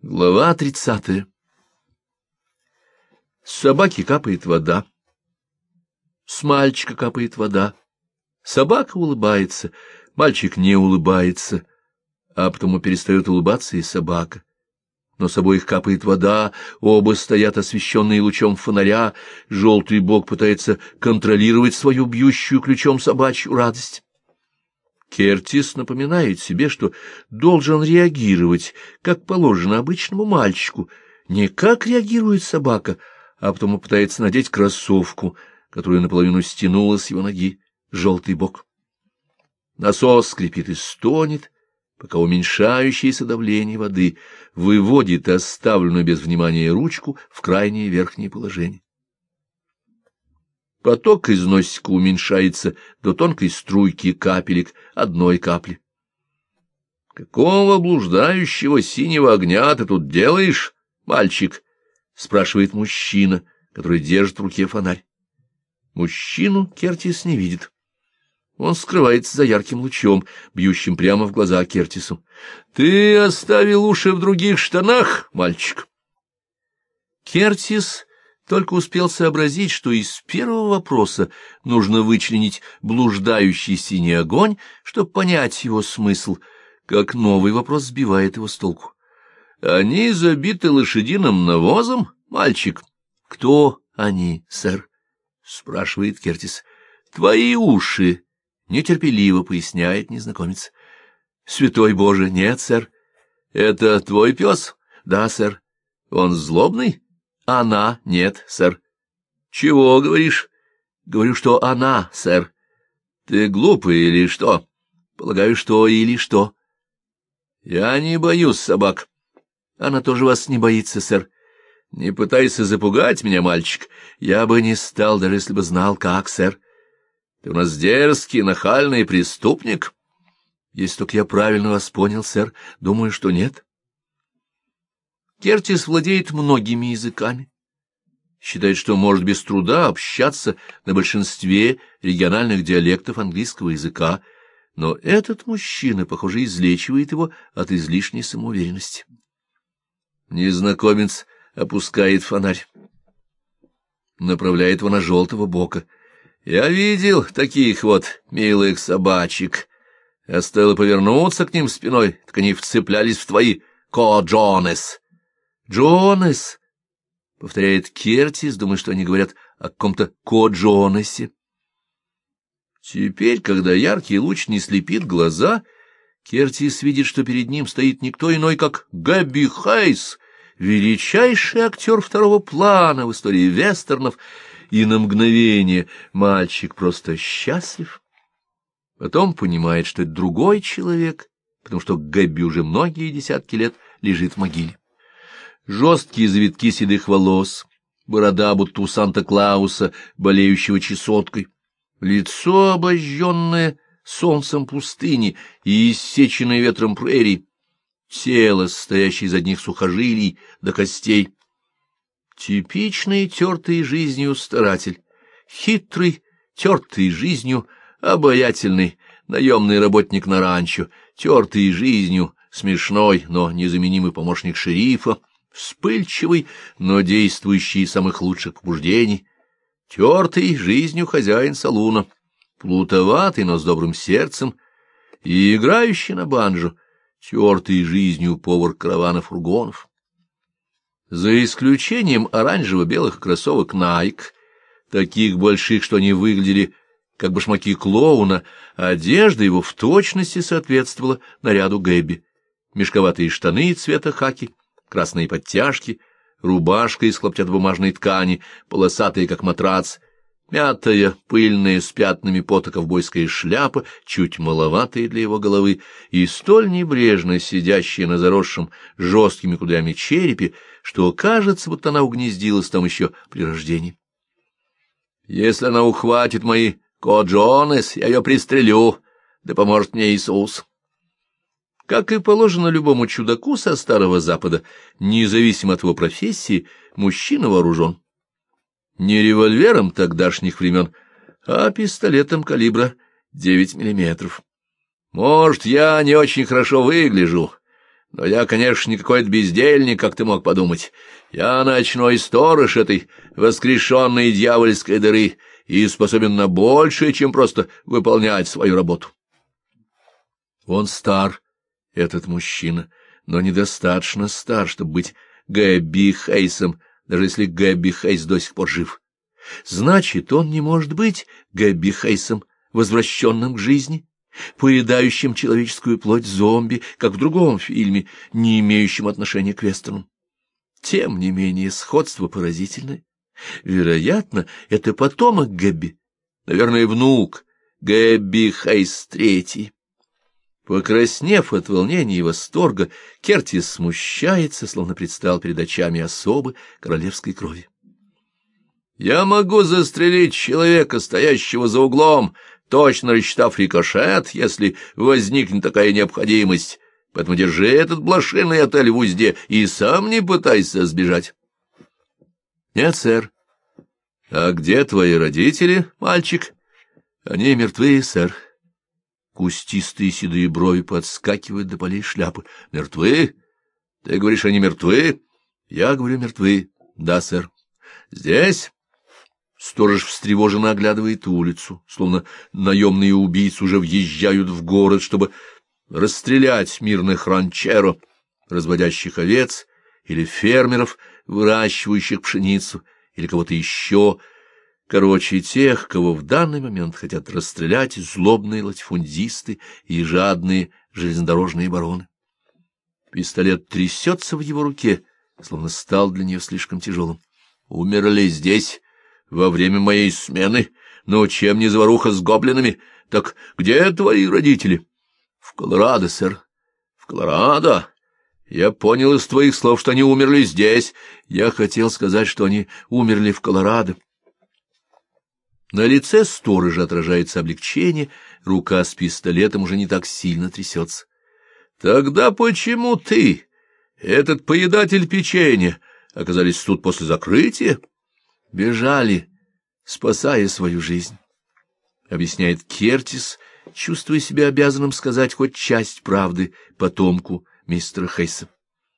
Глава 30. С собаки капает вода. С мальчика капает вода. Собака улыбается, мальчик не улыбается, а потому перестает улыбаться и собака. Но с обоих капает вода, оба стоят освещенные лучом фонаря, желтый бок пытается контролировать свою бьющую ключом собачью радость. Кертис напоминает себе, что должен реагировать, как положено обычному мальчику, не как реагирует собака, а потом пытается надеть кроссовку, которая наполовину стянула с его ноги желтый бок. Насос скрипит и стонет, пока уменьшающееся давление воды выводит оставленную без внимания ручку в крайнее верхнее положение. Поток из носика уменьшается до тонкой струйки капелек одной капли. — Какого блуждающего синего огня ты тут делаешь, мальчик? — спрашивает мужчина, который держит в руке фонарь. Мужчину Кертис не видит. Он скрывается за ярким лучом, бьющим прямо в глаза Кертису. — Ты оставил уши в других штанах, мальчик? Кертис только успел сообразить, что из первого вопроса нужно вычленить блуждающий синий огонь, чтобы понять его смысл, как новый вопрос сбивает его с толку. — Они забиты лошадиным навозом, мальчик? — Кто они, сэр? — спрашивает Кертис. — Твои уши, — нетерпеливо поясняет незнакомец. — Святой Боже, нет, сэр. — Это твой пес? — Да, сэр. — Он злобный? — Она, нет, сэр. — Чего говоришь? — Говорю, что она, сэр. — Ты глупый или что? — Полагаю, что или что. — Я не боюсь собак. — Она тоже вас не боится, сэр. — Не пытайся запугать меня, мальчик. Я бы не стал, даже если бы знал, как, сэр. — Ты у нас дерзкий, нахальный преступник? — Если только я правильно вас понял, сэр, думаю, что нет. Кертис владеет многими языками. Считает, что может без труда общаться на большинстве региональных диалектов английского языка, но этот мужчина, похоже, излечивает его от излишней самоуверенности. Незнакомец опускает фонарь, направляет его на желтого бока. Я видел таких вот милых собачек, а стоило повернуться к ним спиной, так они вцеплялись в твои ко-джонес. «Джонес», — повторяет Кертис, думая, что они говорят о каком-то ко-джонесе. Теперь, когда яркий луч не слепит глаза, Кертис видит, что перед ним стоит никто иной, как Гэбби Хейс, величайший актер второго плана в истории вестернов, и на мгновение мальчик просто счастлив. Потом понимает, что это другой человек, потому что Гэбби уже многие десятки лет лежит в могиле. Жесткие завитки седых волос, борода будто у Санта-Клауса, болеющего чесоткой, лицо, обожженное солнцем пустыни и иссеченное ветром прерий, тело, состоящее из одних сухожилий до костей. Типичный тертый жизнью старатель, хитрый, тертый жизнью, обаятельный, наемный работник на ранчо, тертый жизнью, смешной, но незаменимый помощник шерифа, вспыльчивый, но действующий из самых лучших побуждений, тертый жизнью хозяин салуна, плутоватый, но с добрым сердцем, и играющий на банджо, тертый жизнью повар каравана фургонов. За исключением оранжево-белых кроссовок Nike, таких больших, что они выглядели как башмаки клоуна, одежда его в точности соответствовала наряду Гэбби. Мешковатые штаны цвета хаки, красные подтяжки, рубашка из хлопчатобумажной ткани, полосатая, как матрац, мятая, пыльная, с пятнами пота ковбойская шляпа, чуть маловатая для его головы, и столь небрежно сидящая на заросшем жесткими кудрями черепе, что кажется, будто она угнездилась там еще при рождении. Если она ухватит мои ко-джонес, я ее пристрелю, да поможет мне Иисус. Как и положено любому чудаку со Старого Запада, независимо от его профессии, мужчина вооружен. Не револьвером тогдашних времен, а пистолетом калибра 9 миллиметров. Может, я не очень хорошо выгляжу, Но я, конечно, не какой-то бездельник, как ты мог подумать. Я ночной сторож этой воскрешенной дьявольской дыры и способен на большее, чем просто выполнять свою работу. Он стар, этот мужчина, но недостаточно стар, чтобы быть Гэбби Хейсом, даже если Гэбби Хейс до сих пор жив. Значит, он не может быть Гэбби Хейсом, возвращенным к жизни, поедающим человеческую плоть зомби, как в другом фильме, не имеющем отношения к вестерну. Тем не менее, сходство поразительное. Вероятно, это потомок Гэбби, наверное, внук Гэбби Хейс III. Покраснев от волнения и восторга, Кертис смущается, словно предстал перед очами особы королевской крови. «Я могу застрелить человека, стоящего за углом, точно рассчитав рикошет, если возникнет такая необходимость, поэтому держи этот блошиный отель в узде и сам не пытайся сбежать». «Нет, сэр». «А где твои родители, мальчик?» «Они мертвы, сэр». Кустистые седые брови подскакивают до полей шляпы. «Мертвы? Ты говоришь, они мертвы?» «Я говорю, мертвы. Да, сэр». «Здесь?» Сторож встревоженно оглядывает улицу, словно наемные убийцы уже въезжают в город, чтобы расстрелять мирных ранчеро, разводящих овец, или фермеров, выращивающих пшеницу, или кого-то еще, короче, тех, кого в данный момент хотят расстрелять злобные латифундисты и жадные железнодорожные бароны. Пистолет трясется в его руке, словно стал для нее слишком тяжелым. «Умерли здесь во время моей смены, но чем не заваруха с гоблинами? Так где твои родители?» «В Колорадо, сэр». «В Колорадо? Я понял из твоих слов, что они умерли здесь. Я хотел сказать, что они умерли в Колорадо». На лице сторожа отражается облегчение, рука с пистолетом уже не так сильно трясется. «Тогда почему ты, этот поедатель печенья, оказались тут после закрытия?» «Бежали, спасая свою жизнь», — объясняет Кертис, чувствуя себя обязанным сказать хоть часть правды потомку мистера Хейса.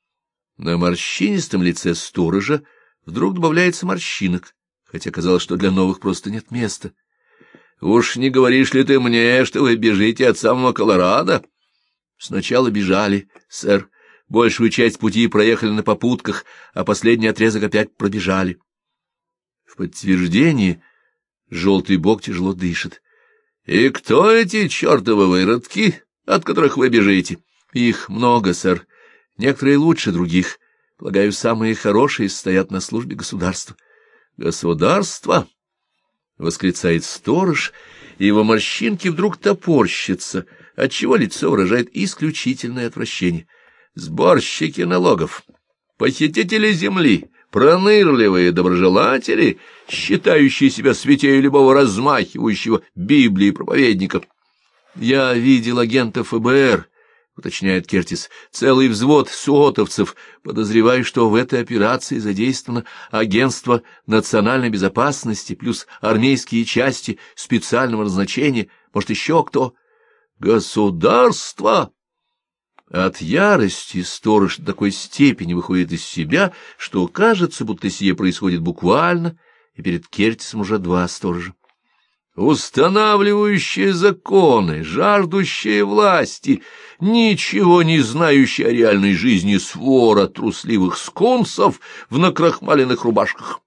На морщинистом лице сторожа вдруг добавляется морщинок, хотя казалось, что для новых просто нет места. «Уж не говоришь ли ты мне, что вы бежите от самого Колорадо?» «Сначала бежали, сэр. Большую часть пути проехали на попутках, а последний отрезок опять пробежали». В подтверждение желтый бог тяжело дышит. «И кто эти чертовы выродки, от которых вы бежите?» «Их много, сэр. Некоторые лучше других. Полагаю, самые хорошие стоят на службе государства». «Государство?» — восклицает сторож, и его морщинки вдруг топорщатся, отчего лицо выражает исключительное отвращение. «Сборщики налогов, похитители земли, пронырливые доброжелатели, считающие себя святее любого размахивающего Библии проповедника». «Я видел агентов ФБР», — уточняет Кертис, — «целый взвод суотовцев. Подозреваю, что в этой операции задействовано агентство национальной безопасности плюс армейские части специального назначения, может, еще кто». «Государство!» От ярости сторож до такой степени выходит из себя, что кажется, будто сие происходит буквально, и перед Кертисом уже два сторожа. «Устанавливающие законы, жаждущие власти, ничего не знающие о реальной жизни свора трусливых скунсов в накрахмаленных рубашках.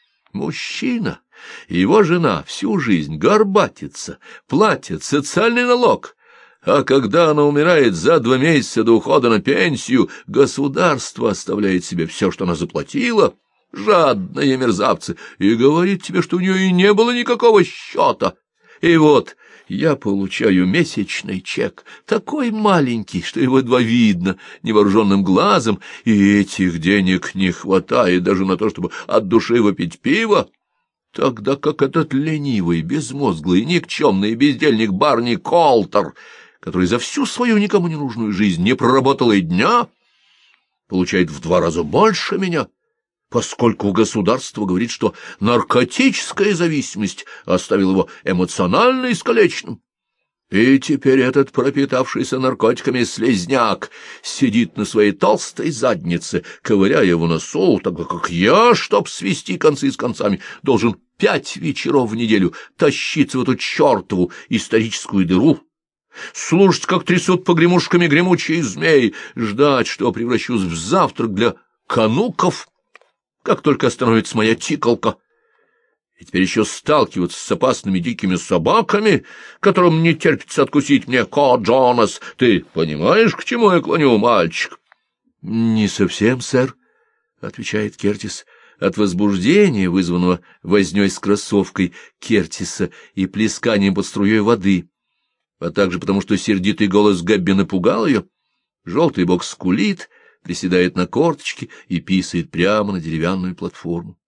Мужчина и его жена всю жизнь горбатятся, платят социальный налог, а когда она умирает за 2 месяца до ухода на пенсию, государство оставляет себе все, что она заплатила, жадные мерзавцы, и говорит тебе, что у нее и не было никакого счета. И вот я получаю месячный чек, такой маленький, что его едва видно невооруженным глазом, и этих денег не хватает даже на то, чтобы от души выпить пиво, тогда как этот ленивый, безмозглый, никчемный бездельник Барни Колтер, который за всю свою никому не нужную жизнь не проработал и дня, получает в 2 раза больше меня, поскольку государство говорит, что наркотическая зависимость оставила его эмоционально искалеченным. И теперь этот пропитавшийся наркотиками слизняк сидит на своей толстой заднице, ковыряя в носу, тогда как я, чтоб свести концы с концами, должен 5 вечеров в неделю тащиться в эту чертову историческую дыру, слушать, как трясут погремушками гремучие змеи, ждать, что превращусь в завтрак для кануков, как только остановится моя тикалка. И теперь еще сталкиваться с опасными дикими собаками, которым не терпится откусить мне кот Джонас. Ты понимаешь, к чему я клоню, мальчик? — Не совсем, сэр, — отвечает Кертис. От возбуждения, вызванного вознёй с кроссовкой Кертиса и плесканием под струей воды, а также потому, что сердитый голос Гэбби напугал ее, желтый бок скулит, приседает на корточки и писает прямо на деревянную платформу.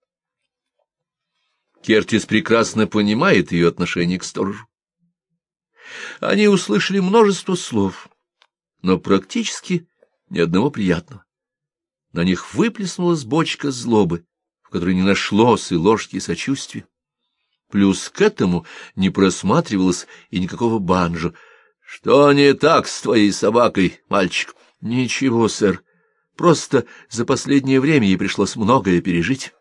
Кертис прекрасно понимает ее отношение к сторожу. Они услышали множество слов, но практически ни одного приятного. На них выплеснулась бочка злобы, в которой не нашлось и ложки сочувствия. Плюс к этому не просматривалось и никакого банджо. — Что не так с твоей собакой, мальчик? — Ничего, сэр. Просто за последнее время ей пришлось многое пережить.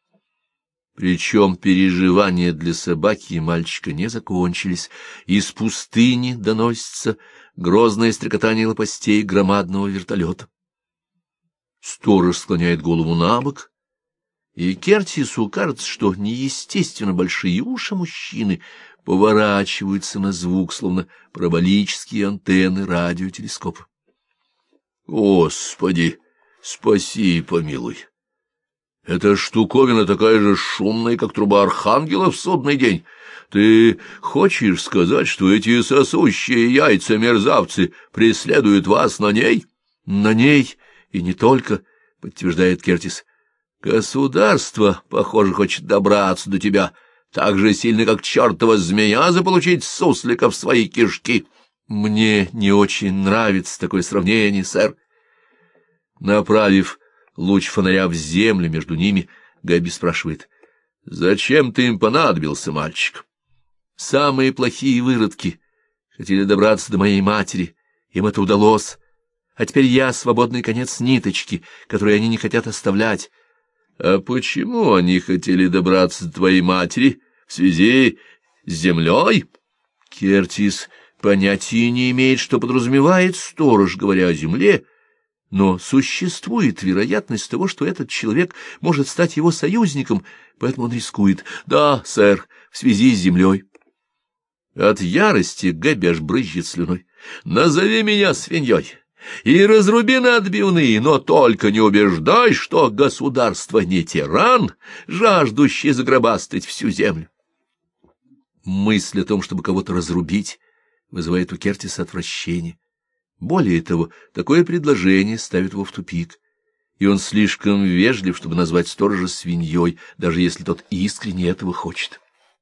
Причем переживания для собаки и мальчика не закончились. Из пустыни доносится грозное стрекотание лопастей громадного вертолета. Сторож склоняет голову набок, и Кертису кажется, что неестественно большие уши мужчины поворачиваются на звук, словно параболические антенны радиотелескопа. Господи, спаси и помилуй! Эта штуковина такая же шумная, как труба архангела в судный день. Ты хочешь сказать, что эти сосущие яйца мерзавцы преследуют вас на ней? — На ней и не только, — подтверждает Кертис. — Государство, похоже, хочет добраться до тебя так же сильно, как чертова змея заполучить суслика в свои кишки. — Мне не очень нравится такое сравнение, сэр. Направив луч фонаря в землю между ними, Гэбби спрашивает: — Зачем ты им понадобился, мальчик? — Самые плохие выродки хотели добраться до моей матери. Им это удалось. А теперь я свободный конец ниточки, которую они не хотят оставлять. — А почему они хотели добраться до твоей матери? В связи с землей? Кертис понятия не имеет, что подразумевает сторож, говоря о земле, но существует вероятность того, что этот человек может стать его союзником, поэтому он рискует. — Да, сэр, в связи с землей. От ярости Гэбби аж брызжет слюной. — Назови меня свиньей и разруби на отбивные, но только не убеждай, что государство не тиран, жаждущий загробастать всю землю. Мысль о том, чтобы кого-то разрубить, вызывает у Кертиса отвращение. Более того, такое предложение ставит его в тупик, и он слишком вежлив, чтобы назвать сторожа свиньей, даже если тот искренне этого хочет.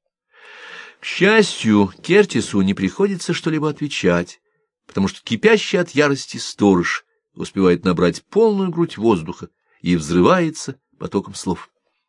К счастью, Кертису не приходится что-либо отвечать, потому что кипящий от ярости сторож успевает набрать полную грудь воздуха и взрывается потоком слов.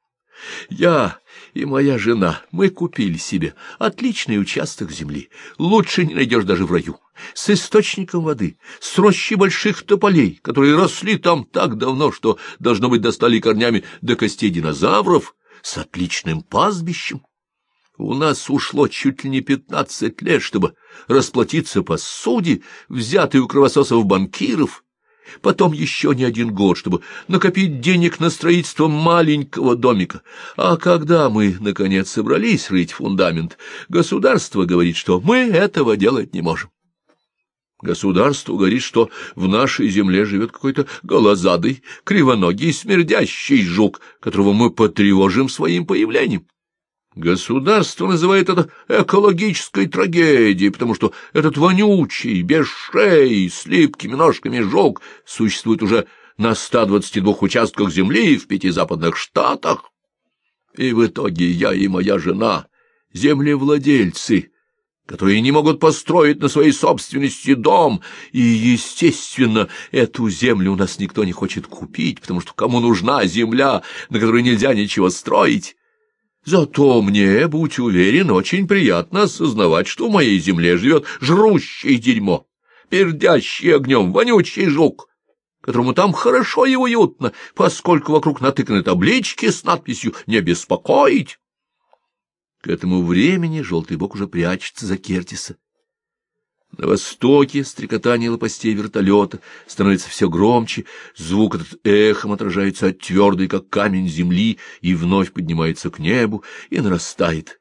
Я и моя жена, мы купили себе отличный участок земли, лучше не найдешь даже в раю, с источником воды, с рощей больших тополей, которые росли там так давно, что, должно быть, достали корнями до костей динозавров, с отличным пастбищем. У нас ушло чуть ли не 15 лет, чтобы расплатиться по суде, взятой у кровососов банкиров, потом еще не 1 год, чтобы накопить денег на строительство маленького домика. А когда мы, наконец, собрались рыть фундамент, государство говорит, что мы этого делать не можем. Государство говорит, что в нашей земле живет какой-то голозадый, кривоногий, смердящий жук, которого мы потревожим своим появлением. Государство называет это экологической трагедией, потому что этот вонючий, без шеи, с липкими ножками жук существует уже на 122 участках земли в 5 западных штатах. И в итоге я и моя жена, землевладельцы, которые не могут построить на своей собственности дом, и, естественно, эту землю у нас никто не хочет купить, потому что кому нужна земля, на которой нельзя ничего строить? Зато мне, будь уверен, очень приятно осознавать, что в моей земле живет жрущее дерьмо, пердящий огнем вонючий жук, которому там хорошо и уютно, поскольку вокруг натыканы таблички с надписью «Не беспокоить». К этому времени желтый бок уже прячется за Кертиса. На востоке стрекотание лопастей вертолета становится все громче, звук этот эхом отражается от твердой, как камень, земли, и вновь поднимается к небу и нарастает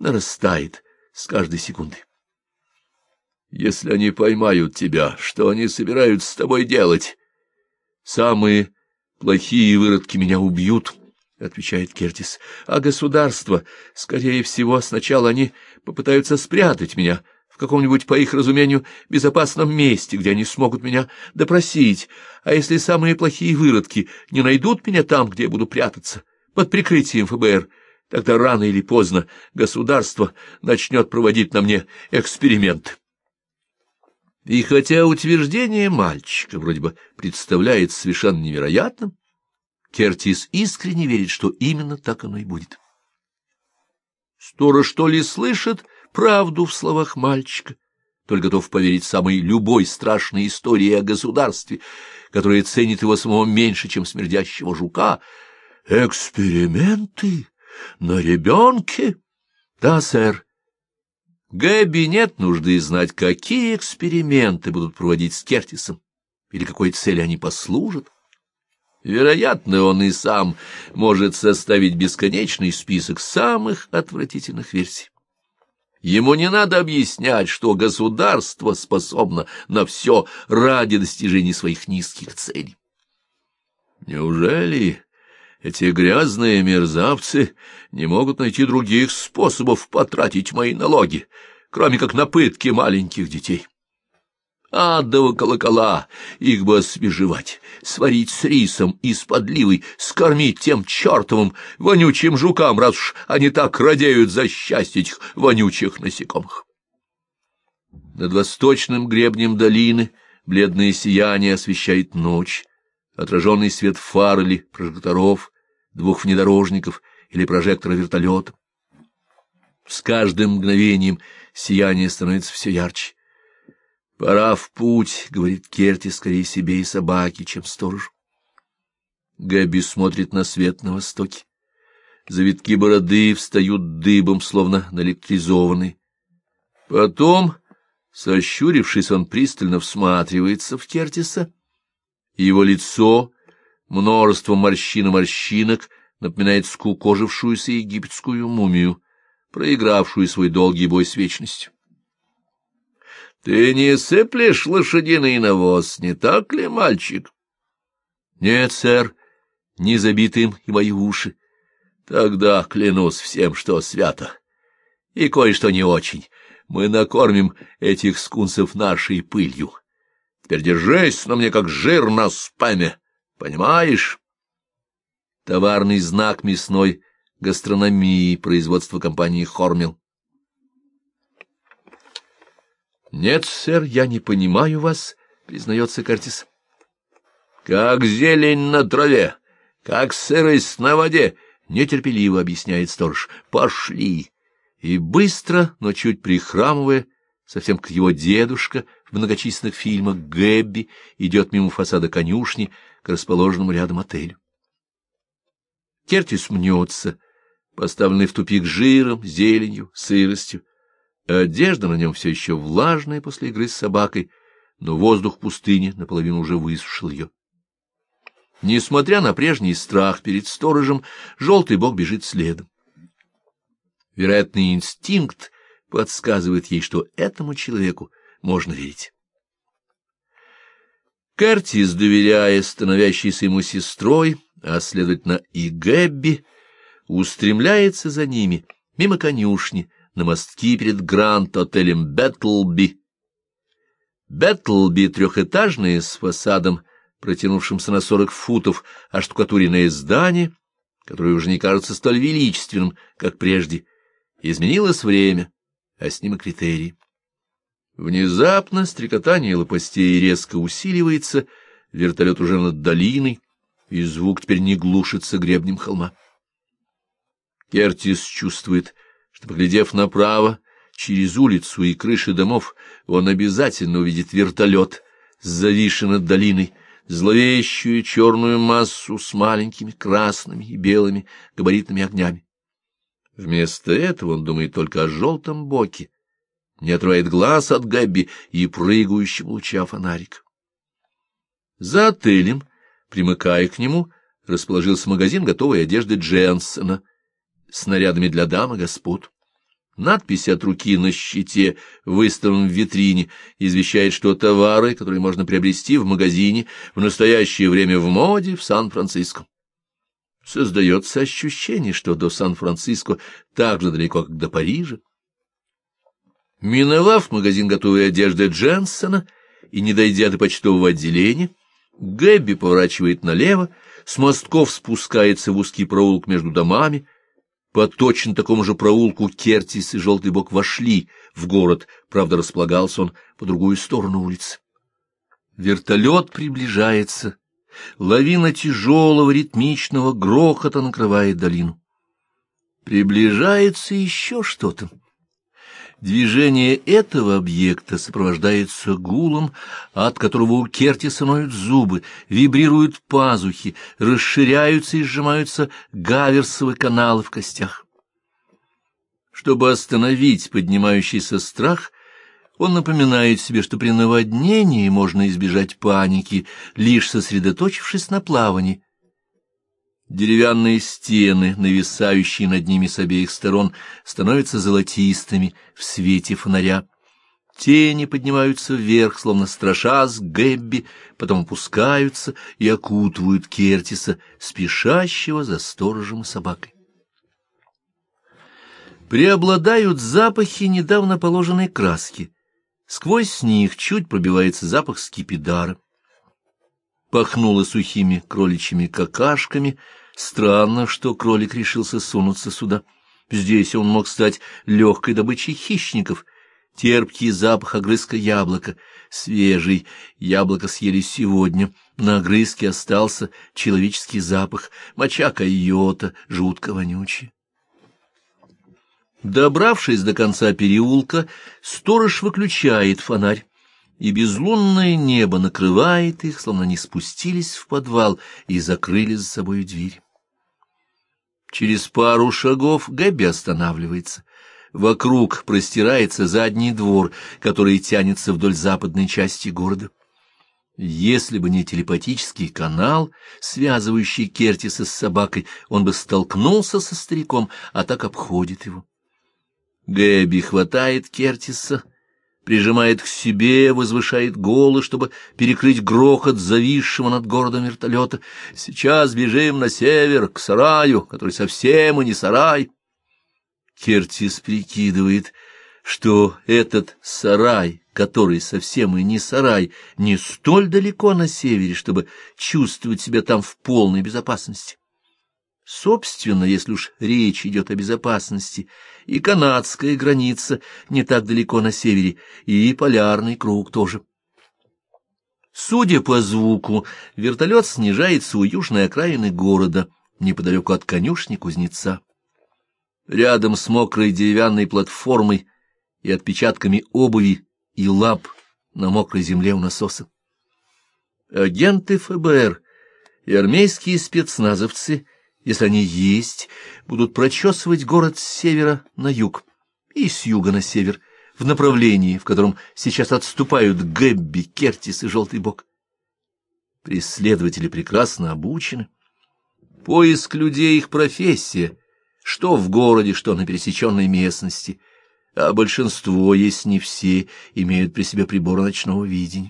с каждой секундой. Если они поймают тебя, что они собираются с тобой делать? Самые плохие выродки меня убьют, — отвечает Кертис, — а государство, скорее всего, сначала они попытаются спрятать меня в каком-нибудь, по их разумению, безопасном месте, где они смогут меня допросить, а если самые плохие выродки не найдут меня там, где я буду прятаться, под прикрытием ФБР, тогда рано или поздно государство начнет проводить на мне эксперимент. И хотя утверждение мальчика вроде бы представляется совершенно невероятным, Кертис искренне верит, что именно так оно и будет. Сторож то ли слышит правду в словах мальчика, то ли готов поверить самой любой страшной истории о государстве, которое ценит его самого меньше, чем смердящего жука. Эксперименты на ребенке? Да, сэр. Гэбби нет нужды знать, какие эксперименты будут проводить с Кертисом или какой цели они послужат. Вероятно, он и сам может составить бесконечный список самых отвратительных версий. Ему не надо объяснять, что государство способно на все ради достижения своих низких целей. Неужели эти грязные мерзавцы не могут найти других способов потратить мои налоги, кроме как на пытки маленьких детей? Адово колокола, их бы освежевать, сварить с рисом и с подливой, скормить тем чертовым вонючим жукам, раз уж они так радеют за счастье этих вонючих насекомых. Над восточным гребнем долины бледное сияние освещает ночь, отраженный свет фар или прожекторов, двух внедорожников или прожектора вертолета. С каждым мгновением сияние становится все ярче. «Пора в путь», — говорит Кертис, скорее себе и собаке, чем сторожу. Гэбби смотрит на свет на востоке. Завитки бороды встают дыбом, словно наэлектризованные. Потом, сощурившись, он пристально всматривается в Кертиса, и его лицо, множество морщин и морщинок, напоминает скукожившуюся египетскую мумию, проигравшую свой долгий бой с вечностью. — Ты не сыплешь лошадиный навоз, не так ли, мальчик? — Нет, сэр, не забиты им и мои уши. — Тогда клянусь всем, что свято. И кое-что не очень. Мы накормим этих скунсов нашей пылью. Теперь держись на мне, как жир на спаме. Понимаешь? Товарный знак мясной гастрономии производства компании «Хормил». «Нет, сэр, я не понимаю вас», — признается Кертис. «Как зелень на траве, как сырость на воде», — нетерпеливо объясняет сторож. «Пошли!» И быстро, но чуть прихрамывая, совсем как его дедушка в многочисленных фильмах, Гэбби идет мимо фасада конюшни к расположенному рядом отелю. Кертис мнется, поставленный в тупик жиром, зеленью, сыростью. Одежда на нем все еще влажная после игры с собакой, но воздух пустыни наполовину уже высушил ее. Несмотря на прежний страх перед сторожем, желтый бог бежит следом. Вероятный инстинкт подсказывает ей, что этому человеку можно верить. Кертис, доверяя становящейся ему сестрой, а следовательно и Гэбби, устремляется за ними мимо конюшни, на мостки перед Гранд-отелем Беттлби. Беттлби — трехэтажное с фасадом, протянувшимся на 40 футов, оштукатуренное здание, которое уже не кажется столь величественным, как прежде. Изменилось время, а с ним и критерии. Внезапно стрекотание лопастей резко усиливается, вертолет уже над долиной, и звук теперь не глушится гребнем холма. Кертис чувствует, что, поглядев направо, через улицу и крыши домов, он обязательно увидит вертолет, зависший над долиной, зловещую черную массу с маленькими красными и белыми габаритными огнями. Вместо этого он думает только о желтом боке, не отрывает глаз от Гэбби и прыгающего луча фонарика. За отелем, примыкая к нему, расположился магазин готовой одежды Дженсона с нарядами для дам и господ. Надпись от руки на щите, выставленном в витрине, извещает, что товары, которые можно приобрести в магазине, в настоящее время в моде в Сан-Франциско. Создается ощущение, что до Сан-Франциско так же далеко, как до Парижа. Миновав магазин готовой одежды Дженсона и не дойдя до почтового отделения, Гэбби поворачивает налево, с мостков спускается в узкий проулок между домами. По точно такому же проулку Кертис и Желтый Бок вошли в город, правда, располагался он по другую сторону улицы. Вертолет приближается. Лавина тяжелого ритмичного грохота накрывает долину. Приближается еще что-то. Движение этого объекта сопровождается гулом, от которого у Кертиса ноют зубы, вибрируют пазухи, расширяются и сжимаются гаверсовые каналы в костях. Чтобы остановить поднимающийся страх, он напоминает себе, что при наводнении можно избежать паники, лишь сосредоточившись на плавании. Деревянные стены, нависающие над ними с обеих сторон, становятся золотистыми в свете фонаря. Тени поднимаются вверх, словно страшась Гэбби, потом опускаются и окутывают Кертиса, спешащего за сторожем и собакой. Преобладают запахи недавно положенной краски. Сквозь них чуть пробивается запах скипидара. Пахнуло сухими кроличьими какашками. Странно, что кролик решился сунуться сюда. Здесь он мог стать легкой добычей хищников. Терпкий запах огрызка яблока. Свежий. Яблоко съели сегодня. На огрызке остался человеческий запах. Моча койота, жутко вонючий. Добравшись до конца переулка, сторож выключает фонарь, и безлунное небо накрывает их, словно они спустились в подвал и закрыли за собой дверь. Через пару шагов Гэбби останавливается. Вокруг простирается задний двор, который тянется вдоль западной части города. Если бы не телепатический канал, связывающий Кертиса с собакой, он бы столкнулся со стариком, а так обходит его. Гэбби хватает Кертиса, прижимает к себе, возвышает голос, чтобы перекрыть грохот зависшего над городом вертолета. «Сейчас бежим на север, к сараю, который совсем и не сарай». Кертис прикидывает, что этот сарай, который совсем и не сарай, не столь далеко на севере, чтобы чувствовать себя там в полной безопасности. Собственно, если уж речь идет о безопасности, и канадская граница не так далеко на севере, и полярный круг тоже. Судя по звуку, вертолет снижается у южной окраины города, неподалеку от конюшни кузнеца. Рядом с мокрой деревянной платформой и отпечатками обуви и лап на мокрой земле у насоса. Агенты ФБР и армейские спецназовцы, если они есть, будут прочесывать город с севера на юг и с юга на север, в направлении, в котором сейчас отступают Гэбби, Кертис и Желтый Бок. Преследователи прекрасно обучены. Поиск людей — их профессия, что в городе, что на пересеченной местности, а большинство, если не все, имеют при себе приборы ночного видения.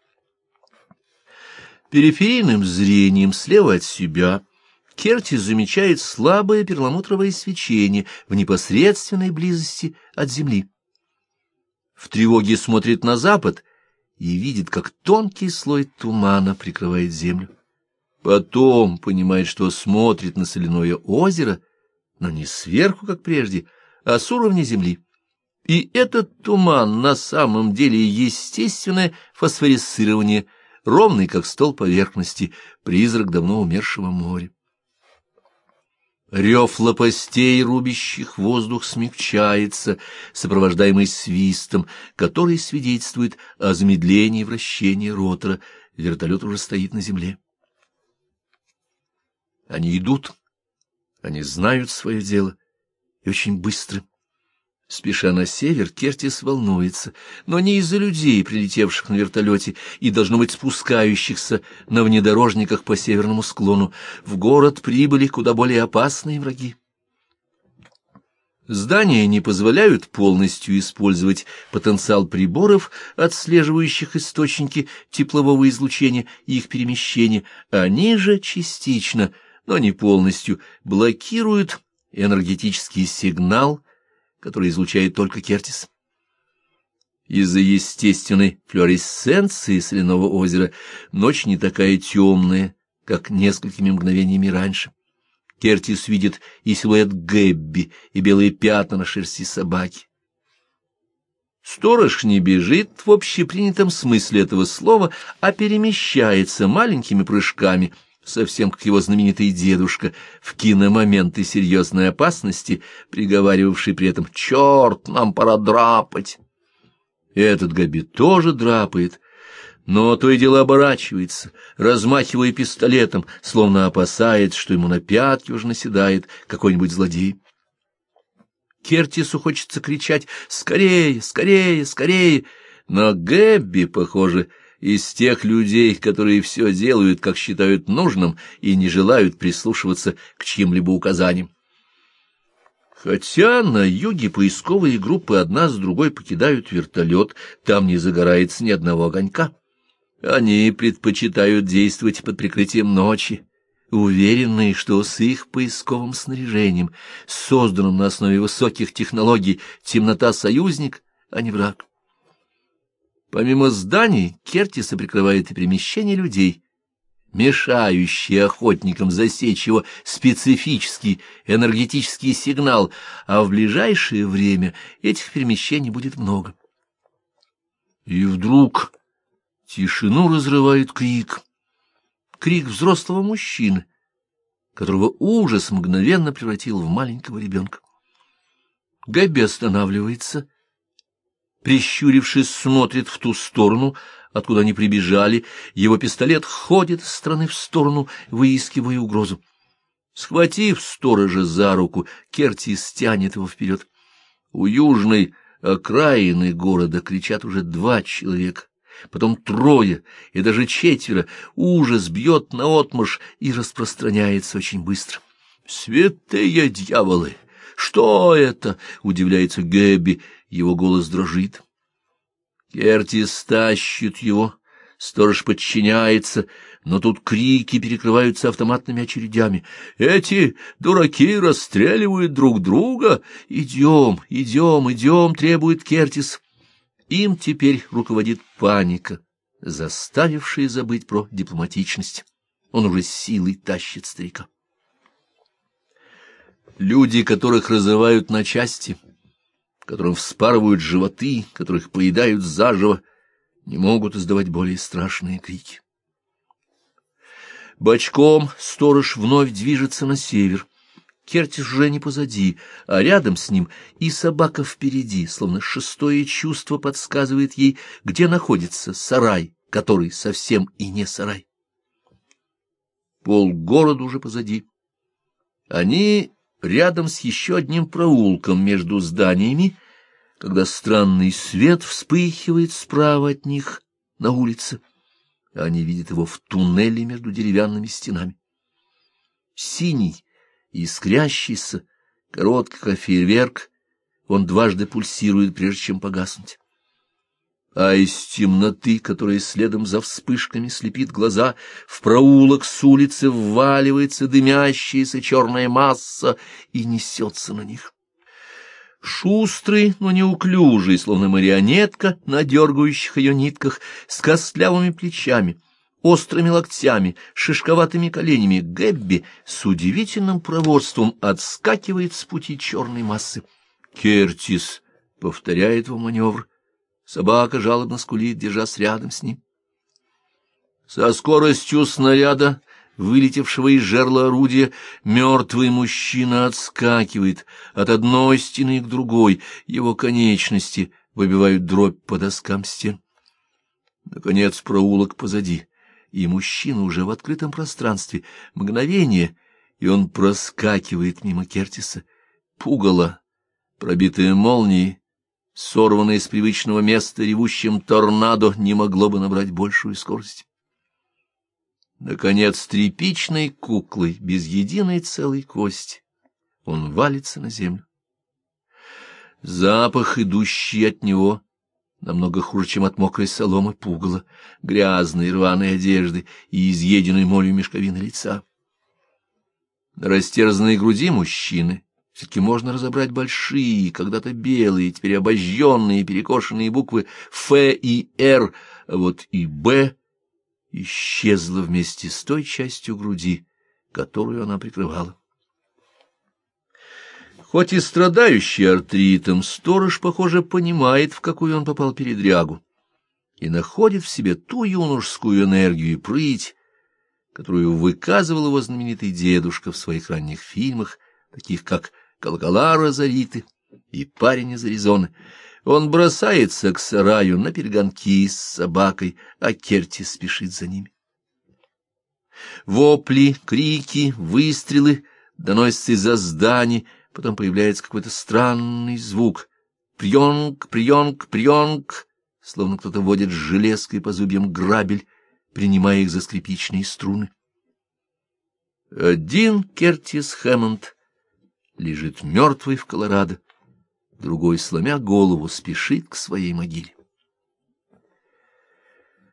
Периферийным зрением слева от себя Кертис замечает слабое перламутровое свечение в непосредственной близости от земли. В тревоге смотрит на запад и видит, как тонкий слой тумана прикрывает землю. Потом понимает, что смотрит на соляное озеро, но не сверху, как прежде, а с уровня земли. И этот туман на самом деле естественное фосфорисцирование, ровный, как стол поверхности, призрак давно умершего моря. Рев лопастей, рубящих воздух, смягчается, сопровождаемый свистом, который свидетельствует о замедлении вращения ротора. Вертолет уже стоит на земле. Они идут, они знают свое дело, и очень быстро. Спеша на север, Кертис волнуется, но не из-за людей, прилетевших на вертолете и, должно быть, спускающихся на внедорожниках по северному склону. В город прибыли куда более опасные враги. Здания не позволяют полностью использовать потенциал приборов, отслеживающих источники теплового излучения и их перемещения. Они же частично, но не полностью, блокируют энергетический сигнал, который излучает только Кертис. Из-за естественной флуоресценции соляного озера ночь не такая темная, как несколькими мгновениями раньше. Кертис видит и силуэт Гэбби, и белые пятна на шерсти собаки. Сторож не бежит в общепринятом смысле этого слова, а перемещается маленькими прыжками, совсем как его знаменитый дедушка, в киномоменты серьезной опасности, приговаривавший при этом: «Черт, нам пора драпать!» Этот Габи тоже драпает, но то и дело оборачивается, размахивая пистолетом, словно опасается, что ему на пятки уже наседает какой-нибудь злодей. Кертису хочется кричать: «Скорее, скорее, скорее!» Но Гэбби, похоже, из тех людей, которые все делают, как считают нужным, и не желают прислушиваться к чьим-либо указаниям. Хотя на юге поисковые группы одна с другой покидают вертолет, там не загорается ни одного огонька. Они предпочитают действовать под прикрытием ночи, уверенные, что с их поисковым снаряжением, созданным на основе высоких технологий, темнота — союзник, а не враг. Помимо зданий, Кертиса прикрывает и перемещение людей, мешающие охотникам засечь его специфический энергетический сигнал, а в ближайшее время этих перемещений будет много. И вдруг тишину разрывает крик. Крик взрослого мужчины, которого ужас мгновенно превратил в маленького ребенка. Гэбби останавливается, прищурившись, смотрит в ту сторону, откуда они прибежали. Его пистолет ходит из стороны в сторону, выискивая угрозу. Схватив сторожа за руку, Кертис тянет его вперед. У южной окраины города кричат уже 2 человека, потом 3 и даже 4. Ужас бьет наотмашь и распространяется очень быстро. «Святые дьяволы! Что это?» — удивляется Гэбби, его голос дрожит. Кертис тащит его, сторож подчиняется, но тут крики перекрываются автоматными очередями. «Эти дураки расстреливают друг друга! Идем, идем, идем!» — требует Кертис. Им теперь руководит паника, заставившая забыть про дипломатичность. Он уже силой тащит старика. Люди, которых разрывают на части, которым вспарывают животы, которых поедают заживо, не могут издавать более страшные крики. Бочком сторож вновь движется на север. Кертис уже не позади, а рядом с ним и собака впереди, словно шестое чувство подсказывает ей, где находится сарай, который совсем и не сарай. Полгорода уже позади. Они рядом с еще одним проулком между зданиями, когда странный свет вспыхивает справа от них на улице. Они видят его в туннеле между деревянными стенами. Синий, искрящийся, короткий как фейерверк, он дважды пульсирует, прежде чем погаснуть. А из темноты, которая следом за вспышками слепит глаза, в проулок с улицы вваливается дымящаяся черная масса и несется на них. Шустрый, но неуклюжий, словно марионетка на дергающих ее нитках, с костлявыми плечами, острыми локтями, шишковатыми коленями, Гэбби с удивительным проворством отскакивает с пути черной массы. Кертис повторяет его маневр. Собака жалобно скулит, держась рядом с ним. Со скоростью снаряда вылетевшего из жерла орудия, мертвый мужчина отскакивает от одной стены к другой, его конечности выбивают дробь по доскам стен. Наконец проулок позади, и мужчина уже в открытом пространстве. Мгновение, и он проскакивает мимо Кертиса. Пугало, пробитое молнией, сорванное с привычного места ревущим торнадо, не могло бы набрать большую скорость. Наконец, тряпичной куклой, без единой целой кости, он валится на землю. Запах, идущий от него, намного хуже, чем от мокрой соломы, пугало, грязной рваной одежды и изъеденной молью мешковины лица. На растерзанной груди мужчины все-таки можно разобрать большие, когда-то белые, теперь обожженные, перекошенные буквы «Ф» и «Р», а вот и «Б» исчезла вместе с той частью груди, которую она прикрывала. Хоть и страдающий артритом, сторож, похоже, понимает, в какую он попал передрягу, и находит в себе ту юношескую энергию и прыть, которую выказывал его знаменитый дедушка в своих ранних фильмах, таких как «Колокола Розариты» и «Парень из Аризоны». Он бросается к сараю на перегонки с собакой, а Кертис спешит за ними. Вопли, крики, выстрелы доносятся из-за зданий, потом появляется какой-то странный звук. Прьонг, прьонг, прьонг, словно кто-то водит с железкой по зубьям грабель, принимая их за скрипичные струны. Один Кертис Хэммонд лежит мертвый в Колорадо, другой, сломя голову, спешит к своей могиле.